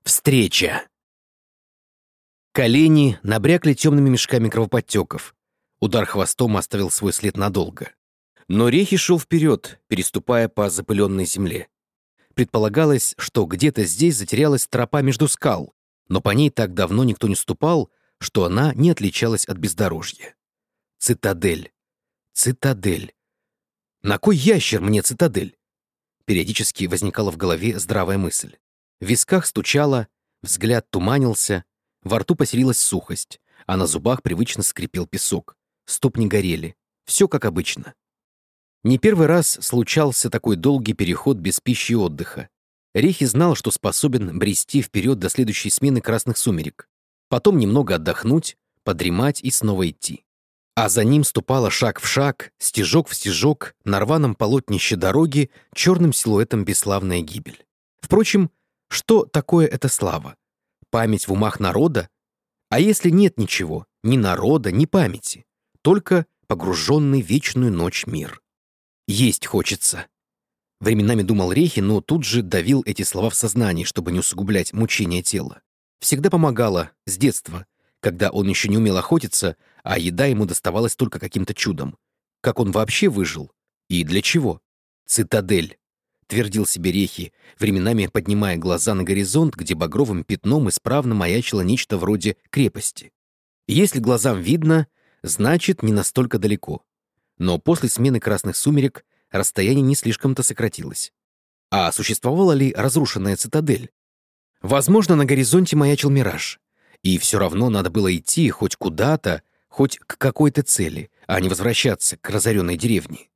Встреча. Колени набрякли темными мешками кровоподтеков. Удар хвостом оставил свой след надолго. Но Рехи шел вперед, переступая по запыленной земле. Предполагалось, что где-то здесь затерялась тропа между скал, но по ней так давно никто не ступал, что она не отличалась от бездорожья. Цитадель. Цитадель. На кой ящер мне цитадель? Периодически возникала в голове здравая мысль. В висках стучало, взгляд туманился, во рту поселилась сухость, а на зубах привычно скрипел песок. Ступни горели. Все как обычно. Не первый раз случался такой долгий переход без пищи и отдыха. Рехи знал, что способен брести вперед до следующей смены красных сумерек. Потом немного отдохнуть, подремать и снова идти. А за ним ступала шаг в шаг, стежок в стежок, на рваном полотнище дороги, черным силуэтом бесславная гибель. Впрочем, что такое эта слава? Память в умах народа? А если нет ничего, ни народа, ни памяти, только погруженный в вечную ночь мир? Есть хочется. Временами думал Рехи, но тут же давил эти слова в сознании, чтобы не усугублять мучения тела. Всегда помогало, с детства, когда он еще не умел охотиться, а еда ему доставалась только каким-то чудом. Как он вообще выжил? И для чего? Цитадель. Твердил себе Рехи, временами поднимая глаза на горизонт, где багровым пятном исправно маячило нечто вроде крепости. Если глазам видно, значит, не настолько далеко. Но после смены красных сумерек расстояние не слишком-то сократилось. А существовала ли разрушенная цитадель? Возможно, на горизонте маячил мираж. И все равно надо было идти хоть куда-то, хоть к какой-то цели, а не возвращаться к разоренной деревне.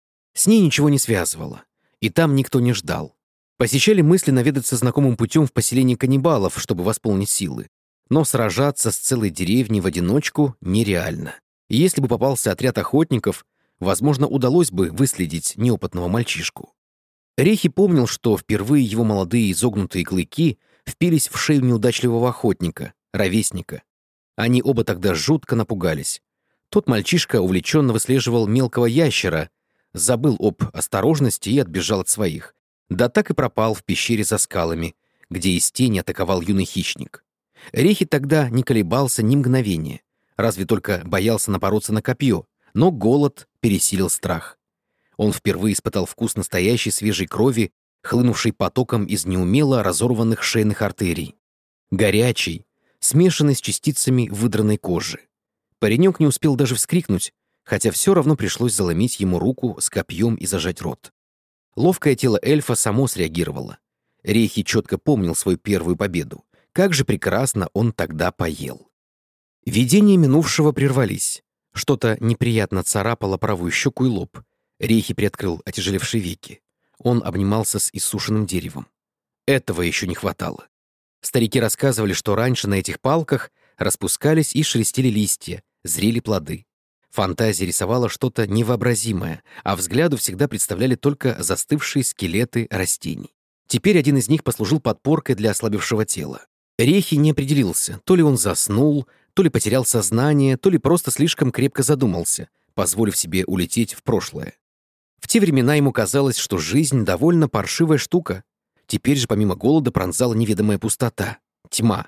С ней ничего не связывало. И там никто не ждал. Посещали мысли наведаться знакомым путем в поселение каннибалов, чтобы восполнить силы. Но сражаться с целой деревней в одиночку нереально. И если бы попался отряд охотников, возможно, удалось бы выследить неопытного мальчишку. Рехи помнил, что впервые его молодые изогнутые клыки впились в шею неудачливого охотника, ровесника. Они оба тогда жутко напугались. Тот мальчишка увлеченно выслеживал мелкого ящера, забыл об осторожности и отбежал от своих. Да так и пропал в пещере за скалами, где из тени атаковал юный хищник. Рехи тогда не колебался ни мгновения, разве только боялся напороться на копье, но голод пересилил страх. Он впервые испытал вкус настоящей свежей крови, хлынувшей потоком из неумело разорванных шейных артерий. Горячий, смешанный с частицами выдранной кожи. Паренек не успел даже вскрикнуть, хотя все равно пришлось заломить ему руку с копьем и зажать рот. Ловкое тело эльфа само среагировало. Рехи четко помнил свою первую победу. Как же прекрасно он тогда поел. Видения минувшего прервались. Что-то неприятно царапало правую щеку и лоб. Рехи приоткрыл отяжелевшие веки. Он обнимался с иссушенным деревом. Этого еще не хватало. Старики рассказывали, что раньше на этих палках распускались и шелестели листья, зрели плоды. Фантазия рисовала что-то невообразимое, а взгляду всегда представляли только застывшие скелеты растений. Теперь один из них послужил подпоркой для ослабевшего тела. Рехи не определился, то ли он заснул, то ли потерял сознание, то ли просто слишком крепко задумался, позволив себе улететь в прошлое. В те времена ему казалось, что жизнь довольно паршивая штука. Теперь же помимо голода пронзала неведомая пустота, тьма.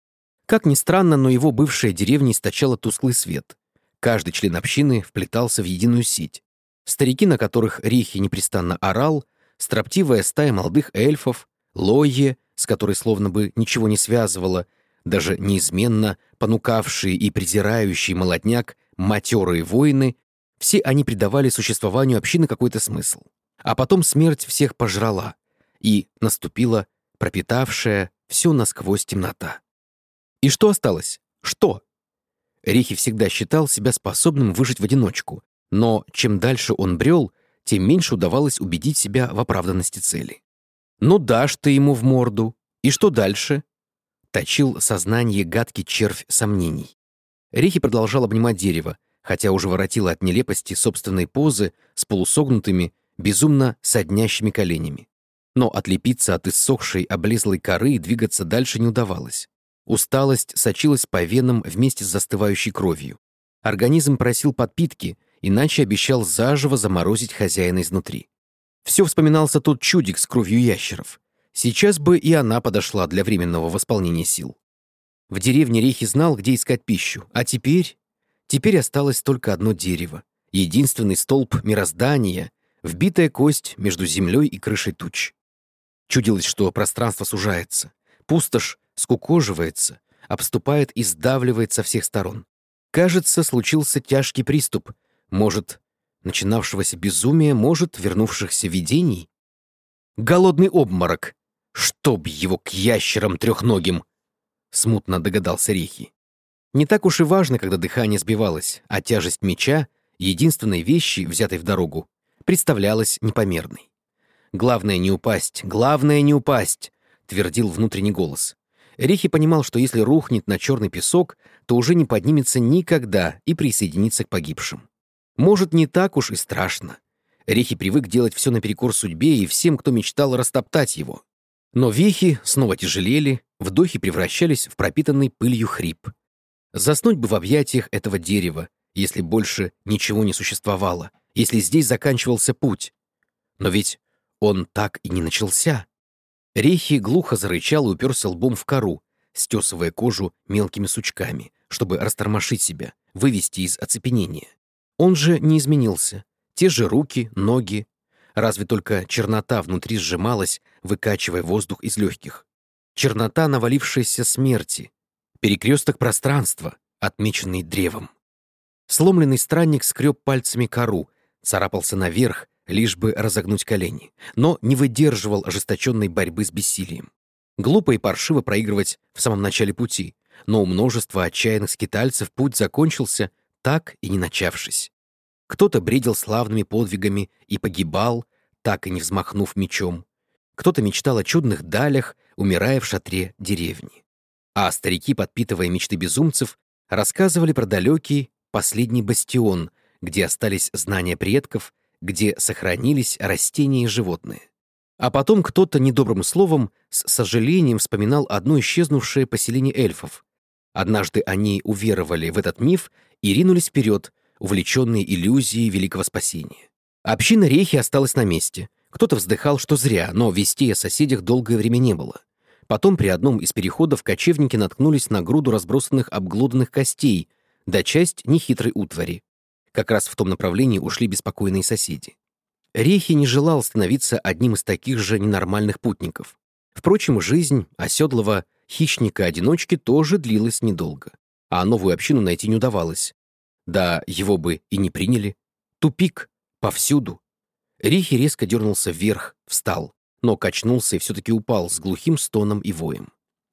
Как ни странно, но его бывшая деревня источала тусклый свет. Каждый член общины вплетался в единую сеть. Старики, на которых Рехи непрестанно орал, строптивая стая молодых эльфов, Лойе, с которой словно бы ничего не связывало, даже неизменно понукавшие и презирающие молодняк матерые воины, все они придавали существованию общины какой-то смысл. А потом смерть всех пожрала, и наступила пропитавшая все насквозь темнота. И что осталось? Что? Рехи всегда считал себя способным выжить в одиночку, но чем дальше он брел, тем меньше удавалось убедить себя в оправданности цели. «Ну дашь ты ему в морду. И что дальше?» Точил сознание гадкий червь сомнений. Рехи продолжал обнимать дерево, хотя уже воротило от нелепости собственной позы с полусогнутыми, безумно соднящими коленями. Но отлепиться от иссохшей облезлой коры и двигаться дальше не удавалось. Усталость сочилась по венам вместе с застывающей кровью. Организм просил подпитки, иначе обещал заживо заморозить хозяина изнутри. Все вспоминался тот чудик с кровью ящеров. Сейчас бы и она подошла для временного восполнения сил. В деревне Рехи знал, где искать пищу, а теперь... Теперь осталось только одно дерево, единственный столб мироздания, вбитая кость между землей и крышей туч. Чудилось, что пространство сужается, пустошь скукоживается, обступает и сдавливает со всех сторон. Кажется, случился тяжкий приступ, может, начинавшегося безумия, может, вернувшихся видений. Голодный обморок! Чтоб его к ящерам трехногим! Смутно догадался Рехи. Не так уж и важно, когда дыхание сбивалось, а тяжесть меча, единственной вещи, взятой в дорогу, представлялась непомерной. «Главное не упасть, главное не упасть!» — твердил внутренний голос. Рехи понимал, что если рухнет на черный песок, то уже не поднимется никогда и присоединится к погибшим. Может, не так уж и страшно. Рехи привык делать все наперекор судьбе и всем, кто мечтал растоптать его. Но вехи снова тяжелели, вдохи превращались в пропитанный пылью хрип. Заснуть бы в объятиях этого дерева, если больше ничего не существовало, если здесь заканчивался путь. Но ведь он так и не начался. Рехи глухо зарычал и уперся лбом в кору, стесывая кожу мелкими сучками, чтобы растормошить себя, вывести из оцепенения. Он же не изменился. Те же руки, ноги. Разве только чернота внутри сжималась, выкачивая воздух из легких. Чернота навалившейся смерти. Перекресток пространства, отмеченный древом. Сломленный странник скреб пальцами кору, царапался наверх, лишь бы разогнуть колени, но не выдерживал ожесточенной борьбы с бессилием. Глупо и паршиво проигрывать в самом начале пути, но у множества отчаянных скитальцев путь закончился, так и не начавшись. Кто-то бредил славными подвигами и погибал, так и не взмахнув мечом. Кто-то мечтал о чудных далях, умирая в шатре деревни. А старики, подпитывая мечты безумцев, рассказывали про далекий последний бастион, где остались знания предков, где сохранились растения и животные. А потом кто-то недобрым словом с сожалением вспоминал одно исчезнувшее поселение эльфов. Однажды они уверовали в этот миф и ринулись вперед, увлеченные иллюзией великого спасения. Община Рехи осталась на месте. Кто-то вздыхал, что зря, но вестей о соседях долгое время не было. Потом при одном из переходов кочевники наткнулись на груду разбросанных обглоданных костей, да часть нехитрой утвари. Как раз в том направлении ушли беспокойные соседи. Рехи не желал становиться одним из таких же ненормальных путников. Впрочем, жизнь оседлого хищника-одиночки тоже длилась недолго, а новую общину найти не удавалось. Да его бы и не приняли. Тупик повсюду. Рехи резко дернулся вверх, встал, но качнулся и все-таки упал с глухим стоном и воем.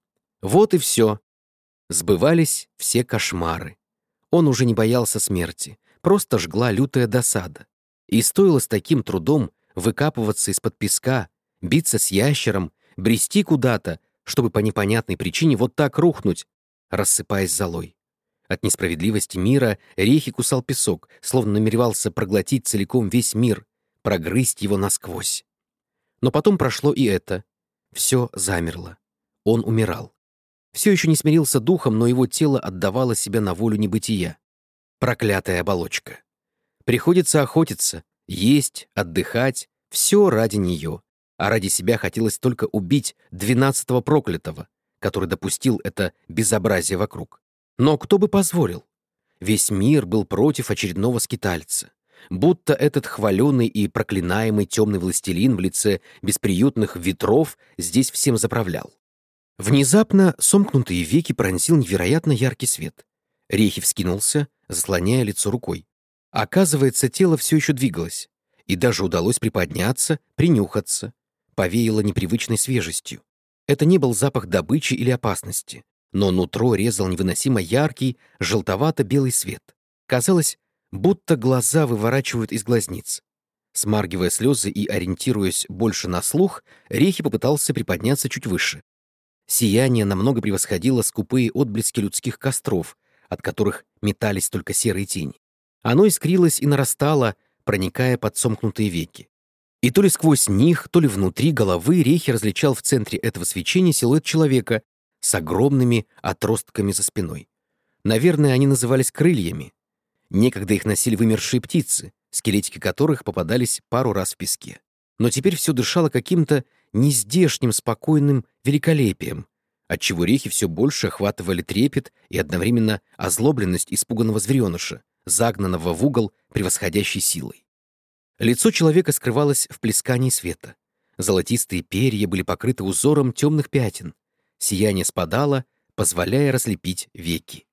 Вот и все. Сбывались все кошмары. Он уже не боялся смерти, просто жгла лютая досада. И стоило с таким трудом выкапываться из-под песка, биться с ящером, брести куда-то, чтобы по непонятной причине вот так рухнуть, рассыпаясь золой. От несправедливости мира Рехи кусал песок, словно намеревался проглотить целиком весь мир, прогрызть его насквозь. Но потом прошло и это. Все замерло. Он умирал. Все еще не смирился духом, но его тело отдавало себя на волю небытия. Проклятая оболочка. Приходится охотиться, есть, отдыхать, все ради нее. А ради себя хотелось только убить 12-го проклятого, который допустил это безобразие вокруг. Но кто бы позволил? Весь мир был против очередного скитальца. Будто этот хваленый и проклинаемый темный властелин в лице бесприютных ветров здесь всем заправлял. Внезапно сомкнутые веки пронзил невероятно яркий свет. Рехи вскинулся, заслоняя лицо рукой. Оказывается, тело все еще двигалось, и даже удалось приподняться, принюхаться. Повеяло непривычной свежестью. Это не был запах добычи или опасности, но нутро резал невыносимо яркий, желтовато-белый свет. Казалось, будто глаза выворачивают из глазниц. Смаргивая слезы и ориентируясь больше на слух, Рехи попытался приподняться чуть выше. Сияние намного превосходило скупые отблески людских костров, от которых метались только серые тени. Оно искрилось и нарастало, проникая под сомкнутые веки. И то ли сквозь них, то ли внутри головы Рехи различал в центре этого свечения силуэт человека с огромными отростками за спиной. Наверное, они назывались крыльями. Некогда их носили вымершие птицы, скелетики которых попадались пару раз в песке. Но теперь все дышало каким-то нездешним спокойным великолепием, отчего рехи все больше охватывали трепет и одновременно озлобленность испуганного звереныша, загнанного в угол превосходящей силой. Лицо человека скрывалось в плескании света. Золотистые перья были покрыты узором темных пятен. Сияние спадало, позволяя разлепить веки.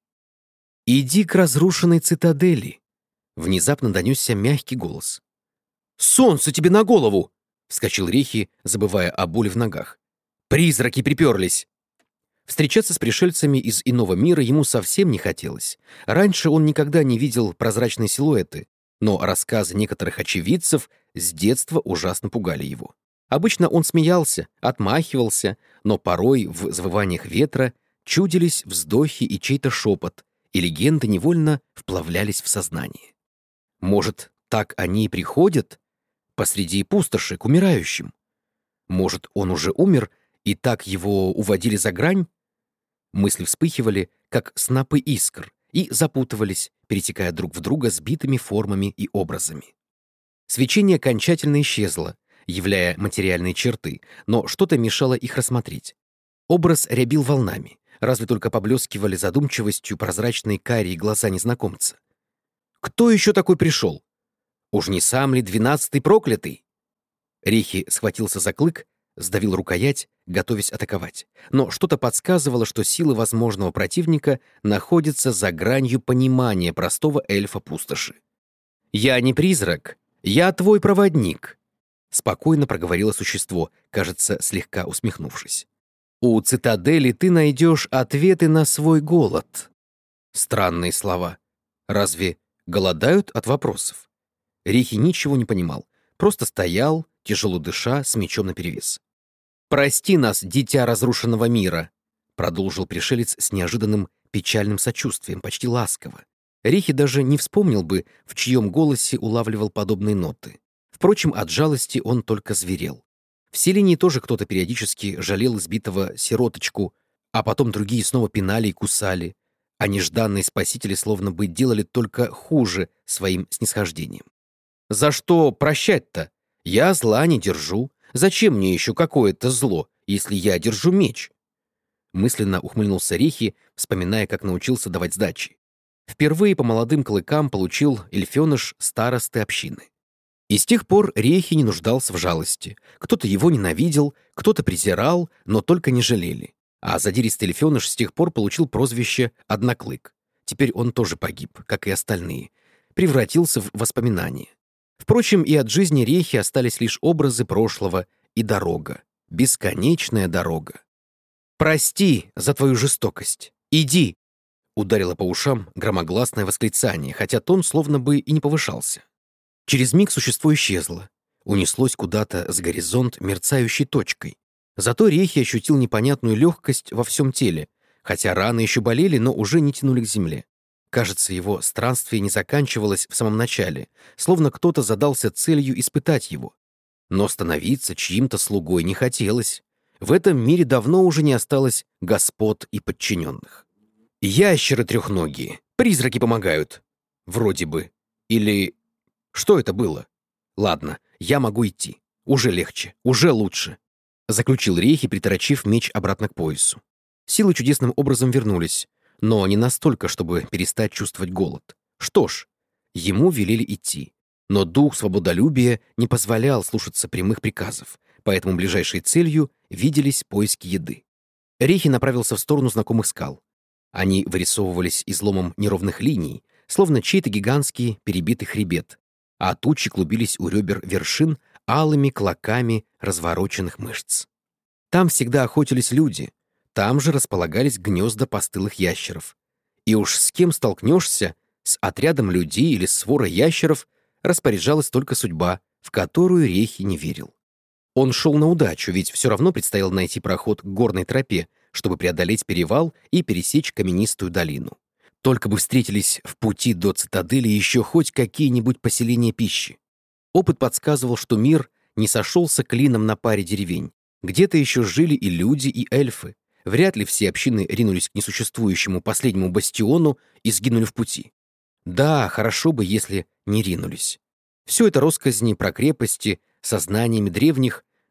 «Иди к разрушенной цитадели!» Внезапно донесся мягкий голос. «Солнце тебе на голову!» — вскочил Рехи, забывая о боли в ногах. «Призраки приперлись!» Встречаться с пришельцами из иного мира ему совсем не хотелось. Раньше он никогда не видел прозрачные силуэты, но рассказы некоторых очевидцев с детства ужасно пугали его. Обычно он смеялся, отмахивался, но порой в завываниях ветра чудились вздохи и чей-то шепот, и легенды невольно вплавлялись в сознание. Может, так они и приходят посреди пустоши к умирающим? Может, он уже умер, и так его уводили за грань? Мысли вспыхивали, как снопы искр, и запутывались, перетекая друг в друга сбитыми формами и образами. Свечение окончательно исчезло, являя материальные черты, но что-то мешало их рассмотреть. Образ рябил волнами, разве только поблескивали задумчивостью прозрачные карие глаза незнакомца. Кто еще такой пришел? Уж не сам ли 12-й проклятый? Рехи схватился за клык, сдавил рукоять, готовясь атаковать. Но что-то подсказывало, что силы возможного противника находятся за гранью понимания простого эльфа-пустоши. «Я не призрак, я твой проводник», — спокойно проговорило существо, кажется, слегка усмехнувшись. «У цитадели ты найдешь ответы на свой голод». Странные слова. Разве голодают от вопросов? Рехи ничего не понимал, просто стоял, тяжело дыша, с мечом наперевес. «Прости нас, дитя разрушенного мира», — продолжил пришелец с неожиданным печальным сочувствием, почти ласково. Рехи даже не вспомнил бы, в чьем голосе улавливал подобные ноты. Впрочем, от жалости он только зверел. В селении тоже кто-то периодически жалел избитого сироточку, а потом другие снова пинали и кусали, а нежданные спасители словно бы делали только хуже своим снисхождением. «За что прощать-то? Я зла не держу. Зачем мне еще какое-то зло, если я держу меч?» Мысленно ухмыльнулся Рехи, вспоминая, как научился давать сдачи. Впервые по молодым клыкам получил эльфеныш старосты общины. И с тех пор Рехи не нуждался в жалости. Кто-то его ненавидел, кто-то презирал, но только не жалели. А задиристый эльфеныш с тех пор получил прозвище «Одноклык». Теперь он тоже погиб, как и остальные. Превратился в воспоминание. Впрочем, и от жизни Рехи остались лишь образы прошлого и дорога. Бесконечная дорога. «Прости за твою жестокость. Иди!» Ударило по ушам громогласное восклицание, хотя тон словно бы и не повышался. Через миг существо исчезло. Унеслось куда-то с горизонт мерцающей точкой. Зато Рехи ощутил непонятную легкость во всем теле, хотя раны еще болели, но уже не тянули к земле. Кажется, его странствие не заканчивалось в самом начале, словно кто-то задался целью испытать его. Но становиться чьим-то слугой не хотелось. В этом мире давно уже не осталось господ и подчиненных. Ящеры трехногие, призраки помогают. Вроде бы. Или... Что это было? Ладно, я могу идти. Уже легче, уже лучше. Заключил Рехи, приторочив меч обратно к поясу. Силы чудесным образом вернулись, но не настолько, чтобы перестать чувствовать голод. Что ж, ему велели идти. Но дух свободолюбия не позволял слушаться прямых приказов, поэтому ближайшей целью виделись поиски еды. Рехи направился в сторону знакомых скал. Они вырисовывались изломом неровных линий, словно чей-то гигантский перебитый хребет, а тучи клубились у ребер вершин алыми клоками развороченных мышц. Там всегда охотились люди, там же располагались гнезда постылых ящеров. И уж с кем столкнешься, с отрядом людей или сворой ящеров, распоряжалась только судьба, в которую Рехи не верил. Он шел на удачу, ведь все равно предстояло найти проход к горной тропе, чтобы преодолеть перевал и пересечь каменистую долину. Только бы встретились в пути до цитадели еще хоть какие-нибудь поселения пищи. Опыт подсказывал, что мир не сошелся клином на паре деревень. Где-то еще жили и люди, и эльфы. Вряд ли все общины ринулись к несуществующему последнему бастиону и сгинули в пути. Да, хорошо бы, если не ринулись. Все это россказни про крепости со знаниями древних,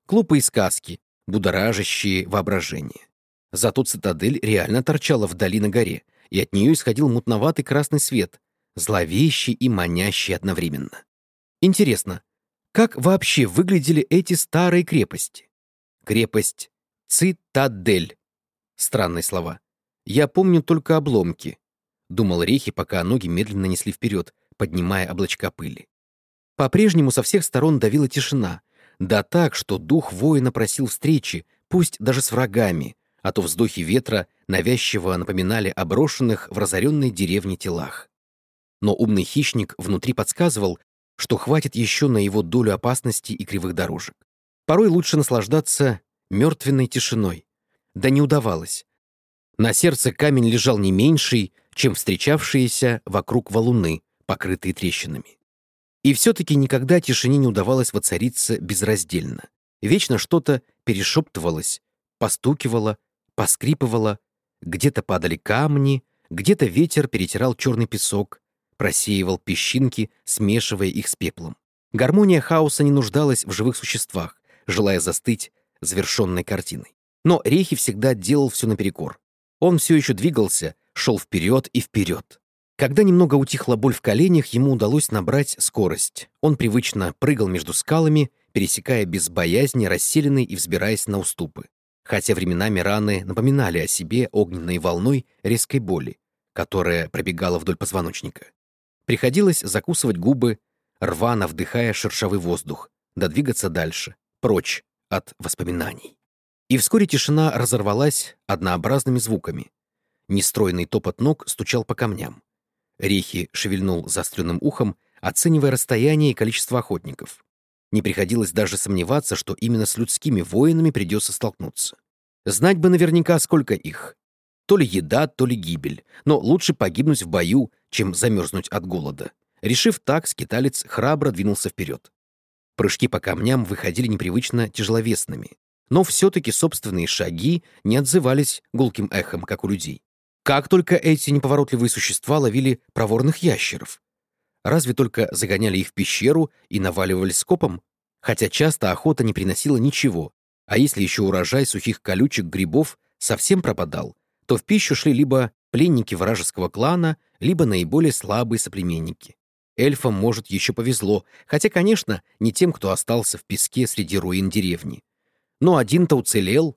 Глупые сказки, будоражащие воображение. Зато цитадель реально торчала вдали на горе, и от нее исходил мутноватый красный свет, зловещий и манящий одновременно. Интересно, как вообще выглядели эти старые крепости? Крепость Цитадель. Странные слова. Я помню только обломки, думал Рехи, пока ноги медленно несли вперед, поднимая облачка пыли. По-прежнему со всех сторон давила тишина, да так, что дух воина просил встречи, пусть даже с врагами, а то вздохи ветра навязчиво напоминали о брошенных в разоренной деревне телах. Но умный хищник внутри подсказывал, что хватит еще на его долю опасностей и кривых дорожек. Порой лучше наслаждаться мертвенной тишиной. Да не удавалось. На сердце камень лежал не меньший, чем встречавшиеся вокруг валуны, покрытые трещинами. И все-таки никогда тишине не удавалось воцариться безраздельно. Вечно что-то перешептывалось, постукивало, поскрипывало, где-то падали камни, где-то ветер перетирал черный песок, просеивал песчинки, смешивая их с пеплом. Гармония хаоса не нуждалась в живых существах, желая застыть завершенной картиной. Но Рехи всегда делал все наперекор. Он все еще двигался, шел вперед и вперед. Когда немного утихла боль в коленях, ему удалось набрать скорость. Он привычно прыгал между скалами, пересекая без боязни расселенные и взбираясь на уступы. Хотя временами раны напоминали о себе огненной волной резкой боли, которая пробегала вдоль позвоночника. Приходилось закусывать губы, рвано вдыхая шершавый воздух, да двигаться дальше, прочь от воспоминаний. И вскоре тишина разорвалась однообразными звуками. Нестройный топот ног стучал по камням. Рехи шевельнул заостренным ухом, оценивая расстояние и количество охотников. Не приходилось даже сомневаться, что именно с людскими воинами придется столкнуться. Знать бы наверняка, сколько их. То ли еда, то ли гибель. Но лучше погибнуть в бою, чем замерзнуть от голода. Решив так, скиталец храбро двинулся вперед. Прыжки по камням выходили непривычно тяжеловесными. Но все-таки собственные шаги не отзывались гулким эхом, как у людей. Как только эти неповоротливые существа ловили проворных ящеров? Разве только загоняли их в пещеру и наваливались скопом? Хотя часто охота не приносила ничего, а если еще урожай сухих колючек грибов совсем пропадал, то в пищу шли либо пленники вражеского клана, либо наиболее слабые соплеменники. Эльфам, может, еще повезло, хотя, конечно, не тем, кто остался в песке среди руин деревни. Но один-то уцелел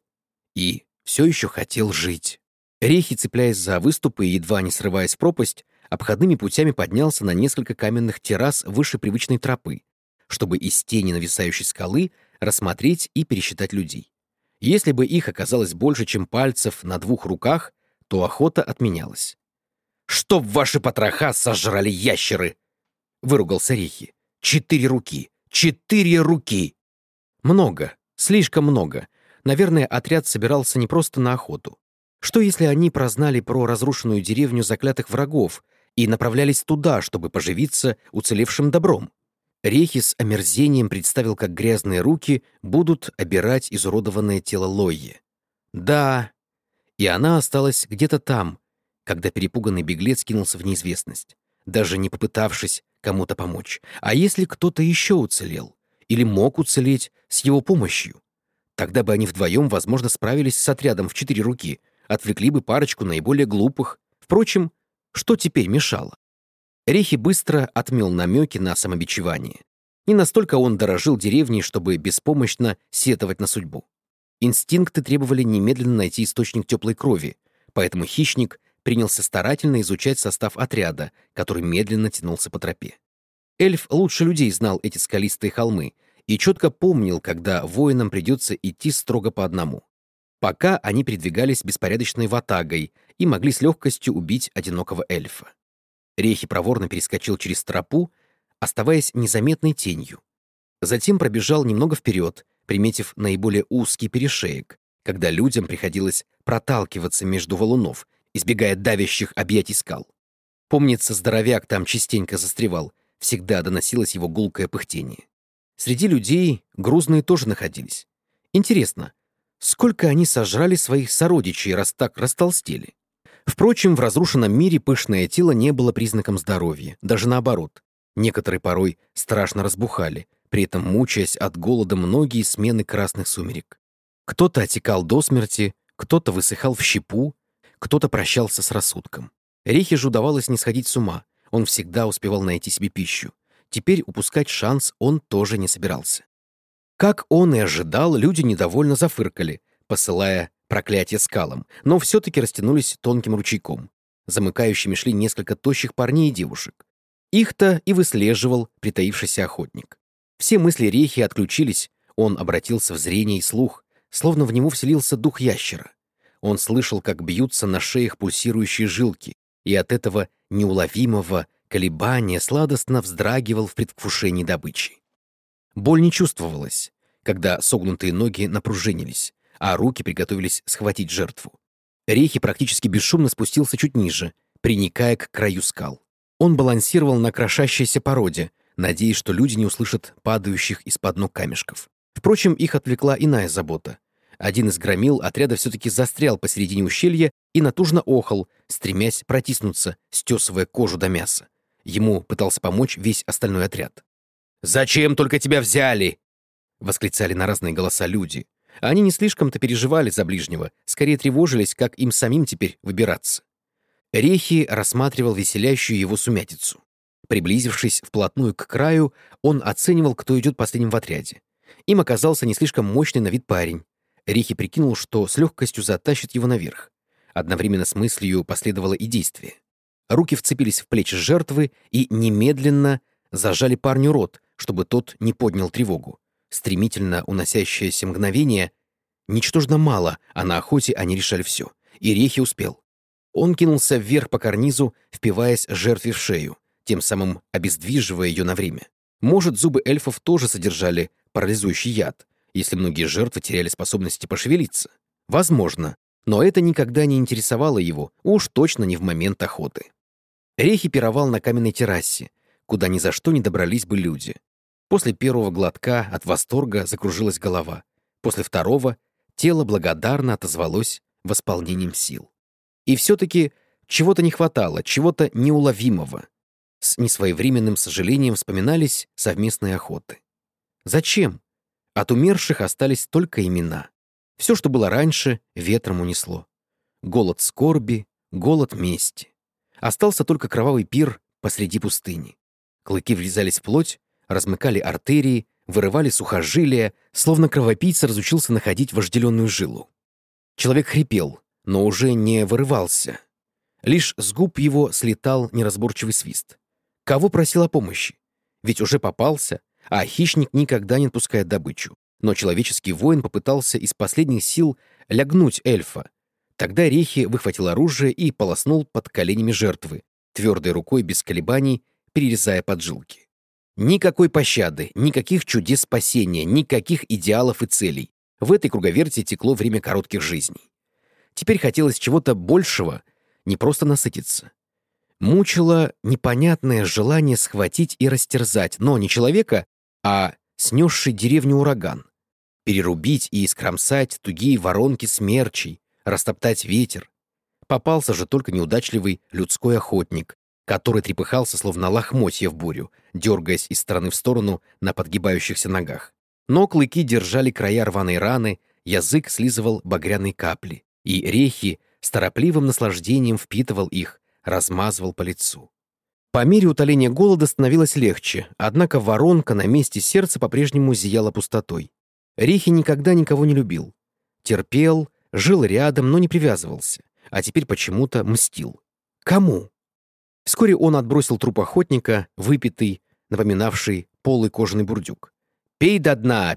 и все еще хотел жить. Рехи, цепляясь за выступы и едва не срываясь в пропасть, обходными путями поднялся на несколько каменных террас выше привычной тропы, чтобы из тени нависающей скалы рассмотреть и пересчитать людей. Если бы их оказалось больше, чем пальцев на двух руках, то охота отменялась. «Чтоб ваши потроха сожрали ящеры!» — выругался Рехи. 4 руки! 4 руки!» Много, слишком много. Наверное, отряд собирался не просто на охоту. Что если они прознали про разрушенную деревню заклятых врагов и направлялись туда, чтобы поживиться уцелевшим добром? Рехи с омерзением представил, как грязные руки будут обирать изуродованное тело Лойи. Да, и она осталась где-то там, когда перепуганный беглец кинулся в неизвестность, даже не попытавшись кому-то помочь. А если кто-то еще уцелел? Или мог уцелеть с его помощью? Тогда бы они вдвоем, возможно, справились с отрядом в 4 руки, отвлекли бы парочку наиболее глупых. Впрочем, что теперь мешало? Рехи быстро отмел намеки на самобичевание. Не настолько он дорожил деревней, чтобы беспомощно сетовать на судьбу. Инстинкты требовали немедленно найти источник теплой крови, поэтому хищник принялся старательно изучать состав отряда, который медленно тянулся по тропе. Эльф лучше людей знал эти скалистые холмы и четко помнил, когда воинам придется идти строго по одному. Пока они передвигались беспорядочной ватагой и могли с легкостью убить одинокого эльфа. Рехи проворно перескочил через тропу, оставаясь незаметной тенью. Затем пробежал немного вперед, приметив наиболее узкий перешеек, когда людям приходилось проталкиваться между валунов, избегая давящих объятий скал. Помнится, здоровяк там частенько застревал, всегда доносилось его гулкое пыхтение. Среди людей грузные тоже находились. Интересно, сколько они сожрали своих сородичей, раз так растолстели? Впрочем, в разрушенном мире пышное тело не было признаком здоровья, даже наоборот. Некоторые порой страшно разбухали, при этом мучаясь от голода многие смены красных сумерек. Кто-то отекал до смерти, кто-то высыхал в щепу, кто-то прощался с рассудком. Рехе же удавалось не сходить с ума, он всегда успевал найти себе пищу. Теперь упускать шанс он тоже не собирался. Как он и ожидал, люди недовольно зафыркали, посылая проклятие скалам, но все-таки растянулись тонким ручейком. Замыкающими шли несколько тощих парней и девушек. Их-то и выслеживал притаившийся охотник. Все мысли Рехи отключились, он обратился в зрение и слух, словно в него вселился дух ящера. Он слышал, как бьются на шеях пульсирующие жилки, и от этого неуловимого колебания сладостно вздрагивал в предвкушении добычи. Боль не чувствовалась, когда согнутые ноги напружинились, а руки приготовились схватить жертву. Рехи практически бесшумно спустился чуть ниже, приникая к краю скал. Он балансировал на крошащейся породе, надеясь, что люди не услышат падающих из-под ног камешков. Впрочем, их отвлекла иная забота. Один из громил отряда все-таки застрял посередине ущелья и натужно охал, стремясь протиснуться, стесывая кожу до мяса. Ему пытался помочь весь остальной отряд. «Зачем только тебя взяли?» — восклицали на разные голоса люди. Они не слишком-то переживали за ближнего, скорее тревожились, как им самим теперь выбираться. Рехи рассматривал веселящую его сумятицу. Приблизившись вплотную к краю, он оценивал, кто идет последним в отряде. Им оказался не слишком мощный на вид парень. Рехи прикинул, что с легкостью затащит его наверх. Одновременно с мыслью последовало и действие. Руки вцепились в плечи жертвы и немедленно зажали парню рот, чтобы тот не поднял тревогу. Стремительно уносящееся мгновение ничтожно мало, а на охоте они решали все. И Рехи успел. Он кинулся вверх по карнизу, впиваясь жертве в шею, тем самым обездвиживая ее на время. Может, зубы эльфов тоже содержали парализующий яд, если многие жертвы теряли способности пошевелиться. Возможно, но это никогда не интересовало его, уж точно не в момент охоты. Рехи пировал на каменной террасе, куда ни за что не добрались бы люди. После первого глотка от восторга закружилась голова. После второго тело благодарно отозвалось восполнением сил. И все-таки чего-то не хватало, чего-то неуловимого. С несвоевременным сожалением вспоминались совместные охоты. Зачем? От умерших остались только имена. Все, что было раньше, ветром унесло. Голод скорби, голод мести. Остался только кровавый пир посреди пустыни. Клыки врезались в плоть, размыкали артерии, вырывали сухожилия, словно кровопийца разучился находить вожделенную жилу. Человек хрипел, но уже не вырывался. Лишь с губ его слетал неразборчивый свист. Кого просил о помощи? Ведь уже попался, а хищник никогда не отпускает добычу. Но человеческий воин попытался из последних сил лягнуть эльфа. Тогда Рехи выхватил оружие и полоснул под коленями жертвы, твердой рукой без колебаний, перерезая поджилки. Никакой пощады, никаких чудес спасения, никаких идеалов и целей. В этой круговерти текло время коротких жизней. Теперь хотелось чего-то большего, не просто насытиться. Мучило непонятное желание схватить и растерзать, но не человека, а снесший деревню ураган. Перерубить и искромсать тугие воронки смерчей, растоптать ветер. Попался же только неудачливый людской охотник, который трепыхался, словно лохмотья в бурю, дергаясь из стороны в сторону на подгибающихся ногах. Но клыки держали края рваной раны, язык слизывал багряные капли, и Рехи с торопливым наслаждением впитывал их, размазывал по лицу. По мере утоления голода становилось легче, однако воронка на месте сердца по-прежнему зияла пустотой. Рехи никогда никого не любил. Терпел, жил рядом, но не привязывался, а теперь почему-то мстил. Кому? Вскоре он отбросил труп охотника, выпитый, напоминавший полый кожаный бурдюк. пей до дна,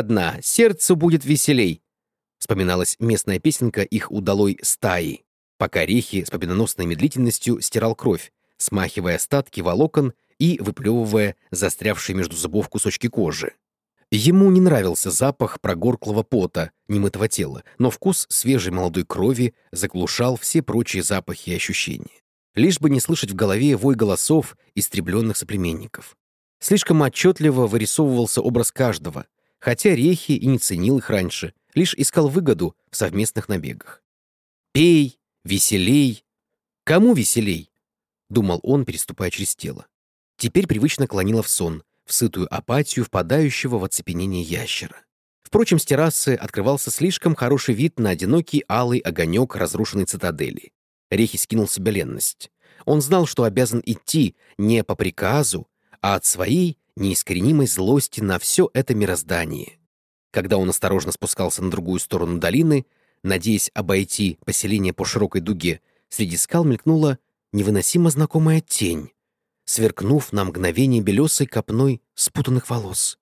сердцу будет веселей», вспоминалась местная песенка их удалой стаи, пока Рехи с победоносной медлительностью стирал кровь, смахивая остатки волокон и выплевывая застрявшие между зубов кусочки кожи. Ему не нравился запах прогорклого пота, немытого тела, но вкус свежей молодой крови заглушал все прочие запахи и ощущения. Лишь бы не слышать в голове вой голосов истребленных соплеменников. Слишком отчетливо вырисовывался образ каждого, хотя Рехи и не ценил их раньше, лишь искал выгоду в совместных набегах. «Пей, веселей». Кому веселей? Думал он, переступая через тело. Теперь привычно клонило в сон, в сытую апатию впадающего в оцепенение ящера. Впрочем, с террасы открывался слишком хороший вид на одинокий алый огонек разрушенной цитадели. Рехи скинул с себя ленность. Он знал, что обязан идти не по приказу, а от своей неискоренимой злости на все это мироздание. Когда он осторожно спускался на другую сторону долины, надеясь обойти поселение по широкой дуге, среди скал мелькнула невыносимо знакомая тень, сверкнув на мгновение белесой копной спутанных волос.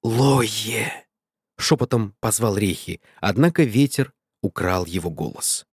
«Лойе!» — шепотом позвал Рехи, однако ветер украл его голос.